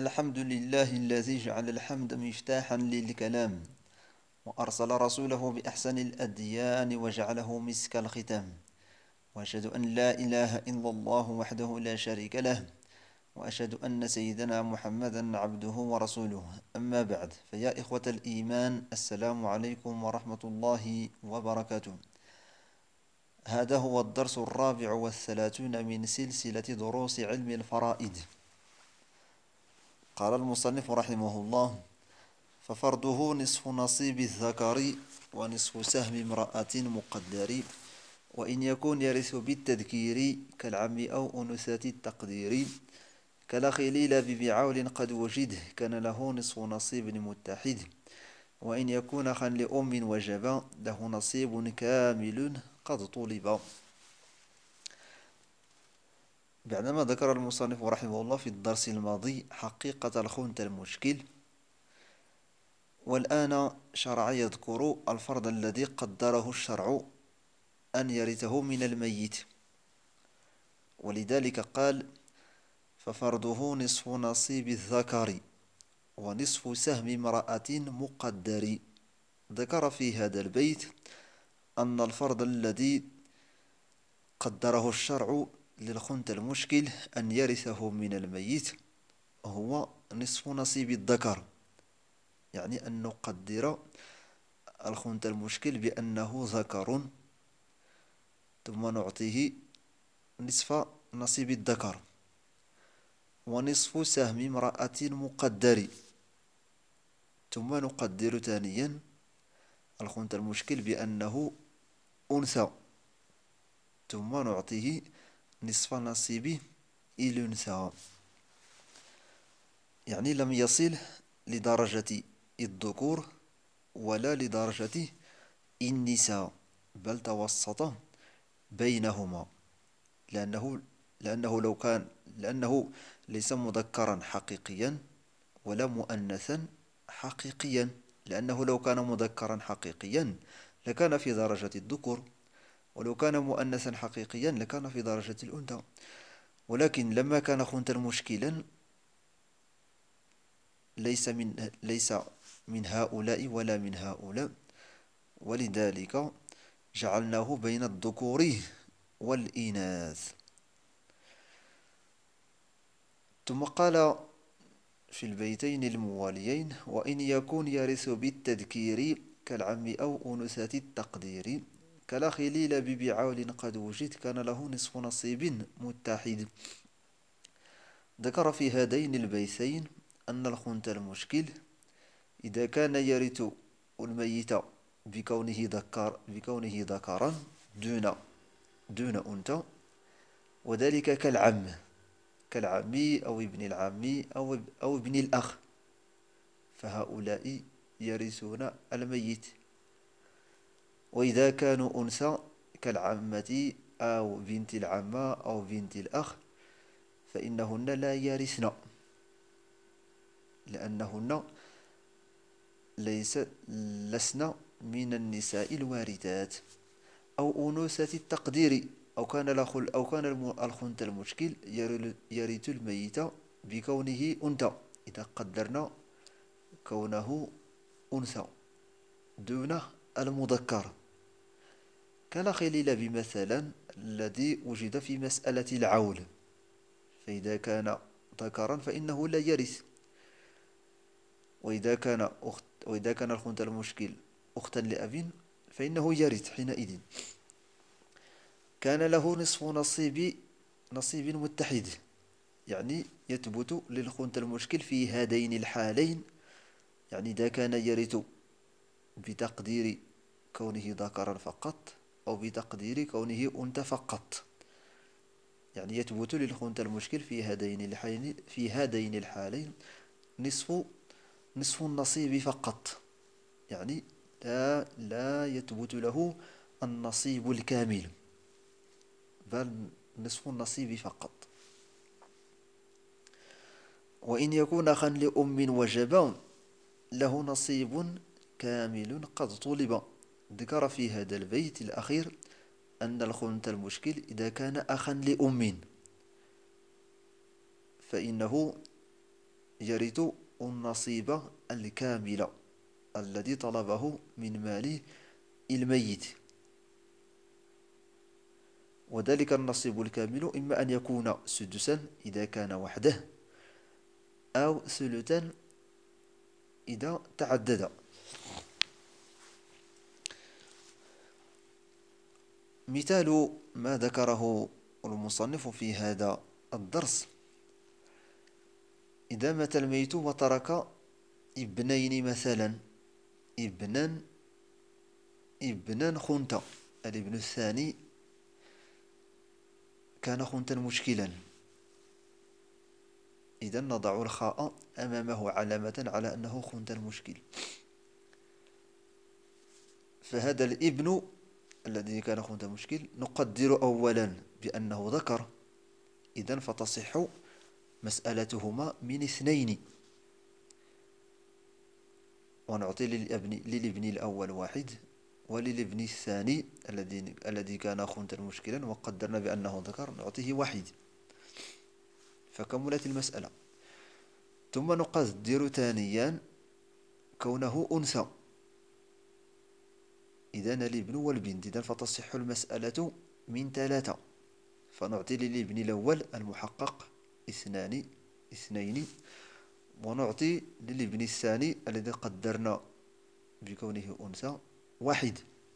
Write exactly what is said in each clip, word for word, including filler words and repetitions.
الحمد لله الذي جعل الحمد مفتاحا للكلام، وأرسل رسوله بأحسن الأديان وجعله مسك الختام. وأشهد أن لا إله إلا الله وحده لا شريك له، وأشهد أن سيدنا محمدا عبده ورسوله. أما بعد، فيا إخوة الإيمان، السلام عليكم ورحمة الله وبركاته. هذا هو الدرس الرابع والثلاثون من سلسلة دروس علم الفرائض. قال المصنف رحمه الله: ففرضه نصف نصيب الذكر ونصف سهم امرأة مقدر، وإن يكون يرث بالتذكير كالعم أو أنثى التقدير، كلا خليل ببعول قد وجد كان له نصف نصيب متحد، وإن يكون أخا لأم وجب له نصيب كامل قد طلب. بعدما ذكر المصنف رحمه الله في الدرس الماضي حقيقة الخنث المشكل، والآن شرع يذكر الفرض الذي قدره الشرع أن يرثه من الميت، ولذلك قال: ففرضه نصف نصيب الذكر ونصف سهم امرأة مقدر. ذكر في هذا البيت أن الفرض الذي قدره الشرع للخنث المشكل أن يرثه من الميت هو نصف نصيب الذكر، يعني أن نقدر الخنث المشكل بأنه ذكر، ثم نعطيه نصف نصيب الذكر، ونصف سهم امرأة مقدر، ثم نقدر ثانيا الخنث المشكل بأنه أنثى، ثم نعطيه نصف نصيب الأنثى. يعني لم يصل لدرجة الذكور ولا لدرجة النساء، بل توسط بينهما، لأنه لأنه لو كان لأنه ليس مذكرا حقيقيا ولا مؤنثا حقيقيا، لأنه لو كان مذكرا حقيقيا لكان في درجة الذكور، ولو كان مؤنثا حقيقيا لكان في درجة الأنثى. ولكن لما كان خنثا مشكلا ليس من ليس من هؤلاء ولا من هؤلاء، ولذلك جعلناه بين الذكور والإناث. ثم قال في البيتين المواليين: وإن يكون يرث بالتذكير كالعم أو أنثى التقدير، كلا خليل ببعول قد وجد كان له نصف نصيب متحد. ذكر في هذين البيتين أن الخنث المشكل إذا كان يرث الميت بكونه ذكر بكونه ذكرا دون دون أنثى، وذلك كالعم كالعم أو ابن العم أو أو ابن الأخ، فهؤلاء يرثون الميت. وإذا كانوا أنثى كالعمة أو بنت العمة أو بنت الأخ فإنهن لا يرثن، لأنهن ليس لسن من النساء الوارثات. أو أنوثة التقدير، أو كان الخل أو كان الخنث المشكل يرث الميت بكونه أنثى، إذا قدرنا كونه أنثى دون المذكر، كالخليل بمثلا الذي وجد في مسألة العول، فإذا كان ذكرا فإنه لا يرث، وإذا كان أخت وإذا كان الخنث المشكل أختا لأب فإنه يرث حينئذ. كان له نصف نصيب نصيب متحد، يعني يثبت للخنث المشكل في هذين الحالين، يعني إذا كان يرث بتقدير كونه ذكرا فقط أو بتقدير كونه أنثى فقط، يعني يثبت للخنث المشكل في هذين الحالين في هذين الحالين نصف نصف النصيب فقط، يعني لا لا يثبت له النصيب الكامل، بل نصف النصيب فقط. وإن يكون أخا لأم وجب له نصيب كامل قد طلب. ذكر في هذا البيت الأخير أن الخنث المشكل إذا كان أخا لأم فإنه يرث النصيب الكامل الذي طلبه من مال الميت. وذلك النصيب الكامل إما أن يكون سدسا إذا كان وحده، أو ثلثا إذا تعدد. مثال ما ذكره المصنف في هذا الدرس: إذا مات الميت وترك ابنين مثلا، ابنا ابنا خنتا، الابن الثاني كان خنتا مشكلا، إذا نضع الخاء أمامه علامة على أنه خنتا مشكل. فهذا الابن الذي كان خنتا مشكل نقدر أولا بأنه ذكر، إذا فتصح مسألتهما من اثنين، ونعطي للابن, للابن الأول واحد، وللابن الثاني الذي الذي كان خنتا مشكلا وقدرنا بأنه ذكر نعطيه واحد، فكملت المسألة. ثم نقدر ثانيا كونه أنثى، إذا الابن والبنت، إذا فتصح المسألة من ثلاثة، فنعطي للابن الأول المحقق اثنان اثنين، ونعطي للابن الثاني الذي قدرنا بكونه أنثى واحد.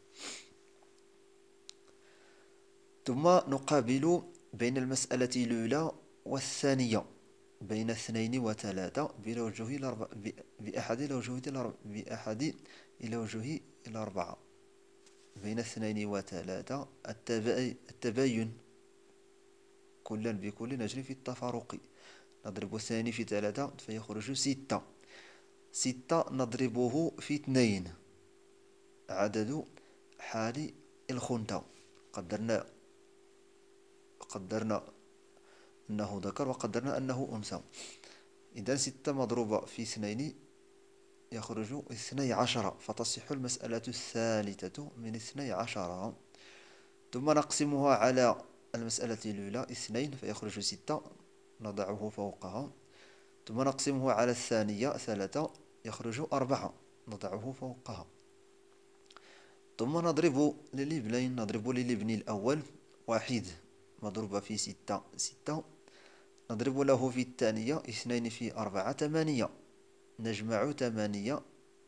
ثم نقابل بين المسألة الأولى والثانية، بين اثنين وثلاثة بأوجه الأربعة، بأحد الأوجه بأحد الأوجه الأربعة. بين اثنين وثلاثة التباين، كلا بكل نجري في التفارق. نضرب الثاني في ثلاثة فيخرج ستة، ستة نضربه في اثنين، عدد حال الخنثى. قدرنا قدرنا أنه ذكر وقدرنا أنه أنثى، إذا ستة مضروبة في اثنين يخرج اثني عشر، فتصح المسألة الثالثة من اثني عشر. ثم نقسمها على المسألة الأولى اثنين فيخرج ستة، نضعه فوقها. ثم نقسمه على الثانية ثلاثة يخرج أربعة، نضعه فوقها. ثم نضرب للابنين، نضرب للابن الأول واحد مضروبة في ستة ستة، نضرب له في الثانية اثنين في أربعة ثمانية، نجمع ثمانية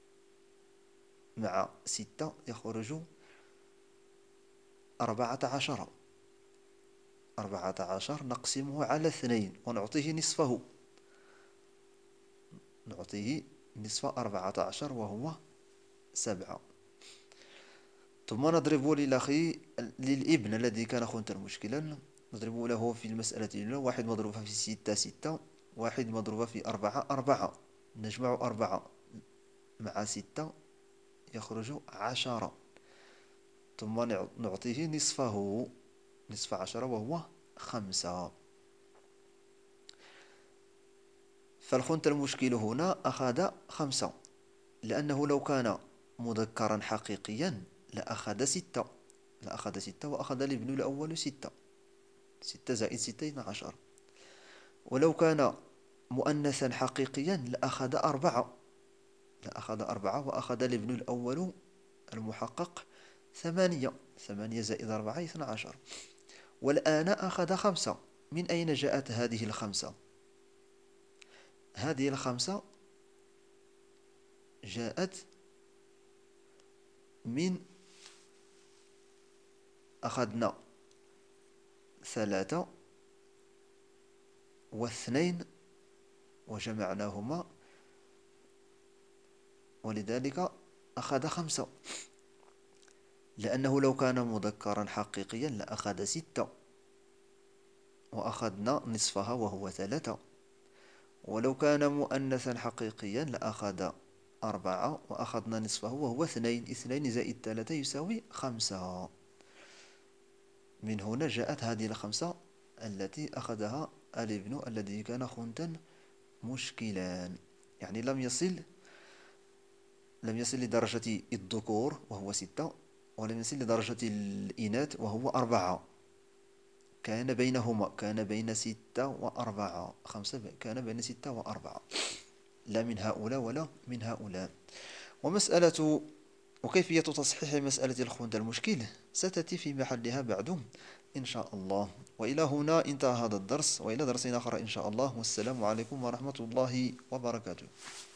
مع ستة يخرج أربعة عشر، أربعة عشر نقسمه على اثنين ونعطيه نصفه، نعطيه نصف أربعة عشر وهو سبعة. ثم نضرب للأخي للابن الذي كان خنثى مشكلا، نضرب له في المسألة الأولى واحد مضروبة في ستة ستة، واحد مضروبة في أربعة أربعة، نجمع أربعة مع ستة يخرج عشرة، ثم نعطيه نصفه، نصف عشرة وهو خمسة. فالخنثى المشكل هنا أخذ خمسة، لأنه لو كان مذكرا حقيقيا لأخذ ستة، لأخذ ستة وأخذ الابن الأول ستة، ستة زائد ستة اثنا عشر. ولو كان مؤنثا حقيقيا لأخذ أربعة، لأخذ أربعة وأخذ الابن الأول المحقق ثمانية، ثمانية زائد أربعة اثنا عشر. والآن أخذ خمسة. من أين جاءت هذه الخمسة؟ هذه الخمسة جاءت من أخذنا ثلاثة واثنين وجمعناهما، ولذلك أخذ خمسة. لأنه لو كان مذكرا حقيقيا لأخذ ستة وأخذنا نصفها وهو ثلاثة، ولو كان مؤنثا حقيقيا لأخذ أربعة وأخذنا نصفه وهو اثنين، اثنين زائد ثلاثة يساوي خمسة. من هنا جاءت هذه الخمسة التي أخذها الابن الذي كان خنثى مشكلا، يعني لم يصل لم يصل لدرجة الذكور وهو ستة، ولم يصل لدرجة الإناث وهو أربعة، كان بينهما، كان بين ستة وأربعة، خمسة ب- كان بين ستة وأربعة، لا من هؤلاء ولا من هؤلاء. ومسألة وكيفية تصحيح مسألة الخنثى المشكل ستأتي في محلها بعد إن شاء الله. وإلى هنا انتهى هذا الدرس، وإلى درس آخر إن شاء الله، والسلام عليكم ورحمة الله وبركاته.